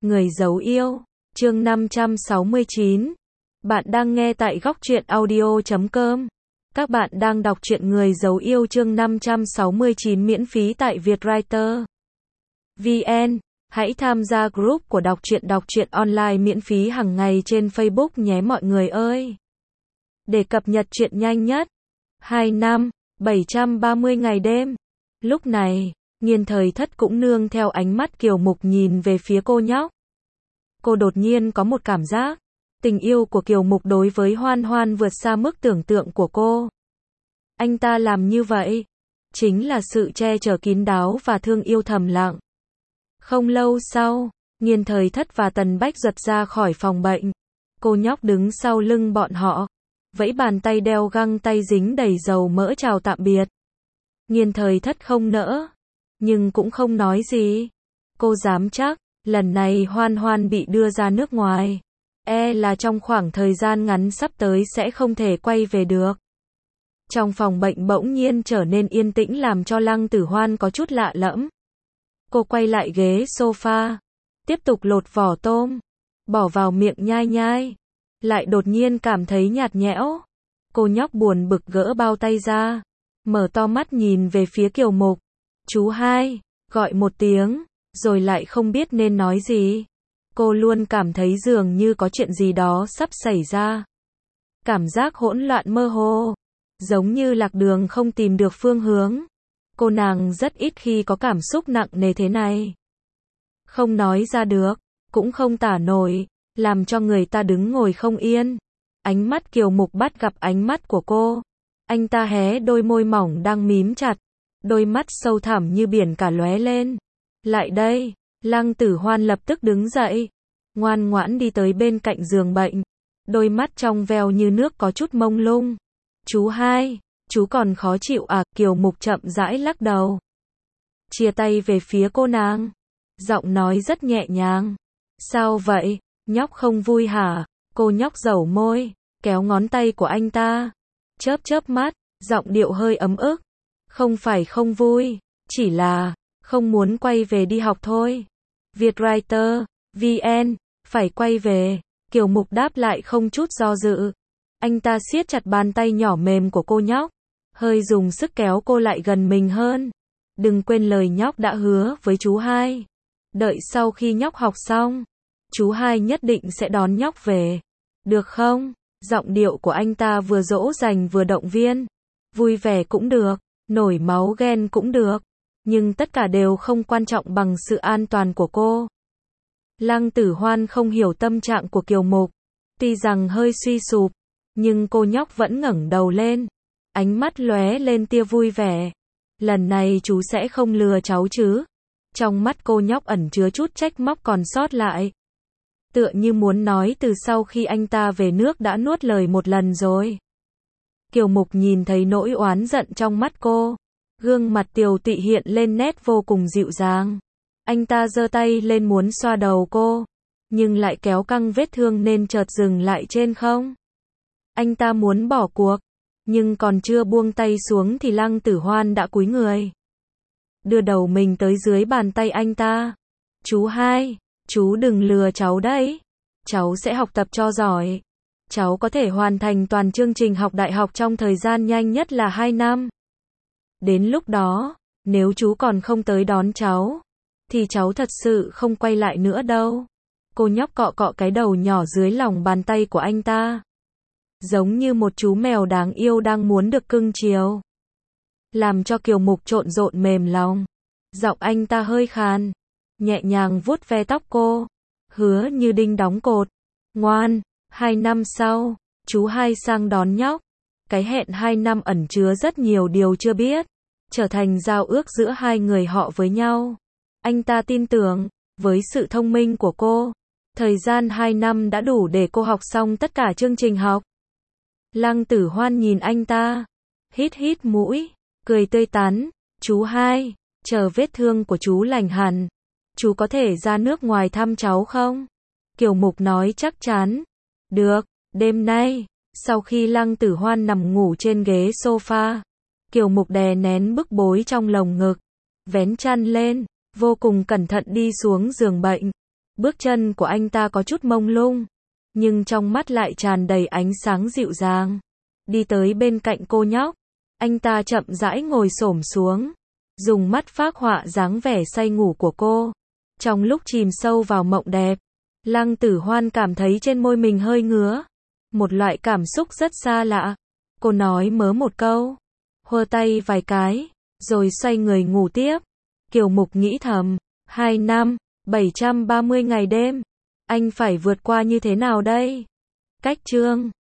Người giấu yêu, chương 569. Bạn đang nghe tại góc truyện audio.com. Các bạn đang đọc truyện Người giấu yêu chương 569 miễn phí tại Vietwriter VN. Hãy tham gia group của đọc truyện online miễn phí hàng ngày trên Facebook nhé mọi người ơi. Để cập nhật truyện nhanh nhất. 2 năm, 730 ngày đêm. Lúc này, Nghiên Thời Thất cũng nương theo ánh mắt kiều mục nhìn về phía cô nhóc. Cô đột nhiên có một cảm giác, tình yêu của Kiều Mục đối với Hoan Hoan vượt xa mức tưởng tượng của cô. Anh ta làm như vậy, chính là sự che chở kín đáo và thương yêu thầm lặng. Không lâu sau, Nghiên Thời Thất và Tần Bách Duật ra khỏi phòng bệnh. Cô nhóc đứng sau lưng bọn họ, vẫy bàn tay đeo găng tay dính đầy dầu mỡ chào tạm biệt. Nghiên Thời Thất không nỡ, nhưng cũng không nói gì. Cô dám chắc, lần này Hoan Hoan bị đưa ra nước ngoài, là trong khoảng thời gian ngắn sắp tới sẽ không thể quay về được. Trong phòng bệnh bỗng nhiên trở nên yên tĩnh làm cho Lăng Tử Hoan có chút lạ lẫm. Cô quay lại ghế sofa, tiếp tục lột vỏ tôm, bỏ vào miệng nhai nhai, lại đột nhiên cảm thấy nhạt nhẽo. Cô nhóc buồn bực gỡ bao tay ra, mở to mắt nhìn về phía Kiều Mục. Chú hai, gọi một tiếng, rồi lại không biết nên nói gì. Cô luôn cảm thấy dường như có chuyện gì đó sắp xảy ra. Cảm giác hỗn loạn mơ hồ, giống như lạc đường không tìm được phương hướng. Cô nàng rất ít khi có cảm xúc nặng nề thế này. Không nói ra được, cũng không tả nổi, làm cho người ta đứng ngồi không yên. Ánh mắt Kiều Mục bắt gặp ánh mắt của cô. Anh ta hé đôi môi mỏng đang mím chặt, đôi mắt sâu thẳm như biển cả lóe lên. Lại đây, Lăng Tử Hoan lập tức đứng dậy, ngoan ngoãn đi tới bên cạnh giường bệnh, đôi mắt trong veo như nước có chút mông lung. Chú hai, chú còn khó chịu à? Kiều Mục chậm rãi lắc đầu, chia tay về phía cô nàng, giọng nói rất nhẹ nhàng. Sao vậy, nhóc không vui hả? Cô nhóc dẩu môi, kéo ngón tay của anh ta, chớp chớp mắt, giọng điệu hơi ấm ức. Không phải không vui, chỉ là không muốn quay về đi học thôi. Vietwriter VN, phải quay về. Kiều Mục đáp lại không chút do dự. Anh ta siết chặt bàn tay nhỏ mềm của cô nhóc, hơi dùng sức kéo cô lại gần mình hơn. Đừng quên lời nhóc đã hứa với chú hai. Đợi sau khi nhóc học xong, chú hai nhất định sẽ đón nhóc về. Được không? Giọng điệu của anh ta vừa dỗ dành vừa động viên. Vui vẻ cũng được, nổi máu ghen cũng được, nhưng tất cả đều không quan trọng bằng sự an toàn của cô. Lăng Tử Hoan không hiểu tâm trạng của Kiều Mục, tuy rằng hơi suy sụp, nhưng cô nhóc vẫn ngẩng đầu lên, ánh mắt lóe lên tia vui vẻ. Lần này chú sẽ không lừa cháu chứ? Trong mắt cô nhóc ẩn chứa chút trách móc còn sót lại, tựa như muốn nói từ sau khi anh ta về nước đã nuốt lời một lần rồi. Kiều Mục nhìn thấy nỗi oán giận trong mắt cô, gương mặt tiều tụy hiện lên nét vô cùng dịu dàng. Anh ta giơ tay lên muốn xoa đầu cô, nhưng lại kéo căng vết thương nên chợt dừng lại trên không. Anh ta muốn bỏ cuộc, nhưng còn chưa buông tay xuống thì Lăng Tử Hoan đã cúi người, đưa đầu mình tới dưới bàn tay anh ta. Chú hai, chú đừng lừa cháu đấy. Cháu sẽ học tập cho giỏi. Cháu có thể hoàn thành toàn chương trình học đại học trong thời gian nhanh nhất là 2 năm. Đến lúc đó, nếu chú còn không tới đón cháu, thì cháu thật sự không quay lại nữa đâu. Cô nhóc cọ cọ cái đầu nhỏ dưới lòng bàn tay của anh ta, giống như một chú mèo đáng yêu đang muốn được cưng chiều, làm cho Kiều Mục trộn rộn mềm lòng. Giọng anh ta hơi khàn, nhẹ nhàng vuốt ve tóc cô, hứa như đinh đóng cột. Ngoan, 2 năm sau, chú hai sang đón nhóc. Cái hẹn 2 năm ẩn chứa rất nhiều điều chưa biết, trở thành giao ước giữa hai người họ với nhau. Anh ta tin tưởng, với sự thông minh của cô, thời gian 2 năm đã đủ để cô học xong tất cả chương trình học. Lăng Tử Hoan nhìn anh ta, hít hít mũi, cười tươi tắn. Chú hai, chờ vết thương của chú lành hẳn, chú có thể ra nước ngoài thăm cháu không? Kiều Mục nói chắc chắn. Được, đêm nay, sau khi Lăng Tử Hoan nằm ngủ trên ghế sofa, Kiều Mục đè nén bức bối trong lồng ngực, vén chăn lên, vô cùng cẩn thận đi xuống giường bệnh. Bước chân của anh ta có chút mông lung, nhưng trong mắt lại tràn đầy ánh sáng dịu dàng. Đi tới bên cạnh cô nhóc, anh ta chậm rãi ngồi xổm xuống, dùng mắt phác họa dáng vẻ say ngủ của cô. Trong lúc chìm sâu vào mộng đẹp, Lăng Tử Hoan cảm thấy trên môi mình hơi ngứa, một loại cảm xúc rất xa lạ. Cô nói mớ một câu, hơ tay vài cái, rồi xoay người ngủ tiếp. Kiều Mục nghĩ thầm, 2 năm, 730 ngày đêm, anh phải vượt qua như thế nào đây? Cách chương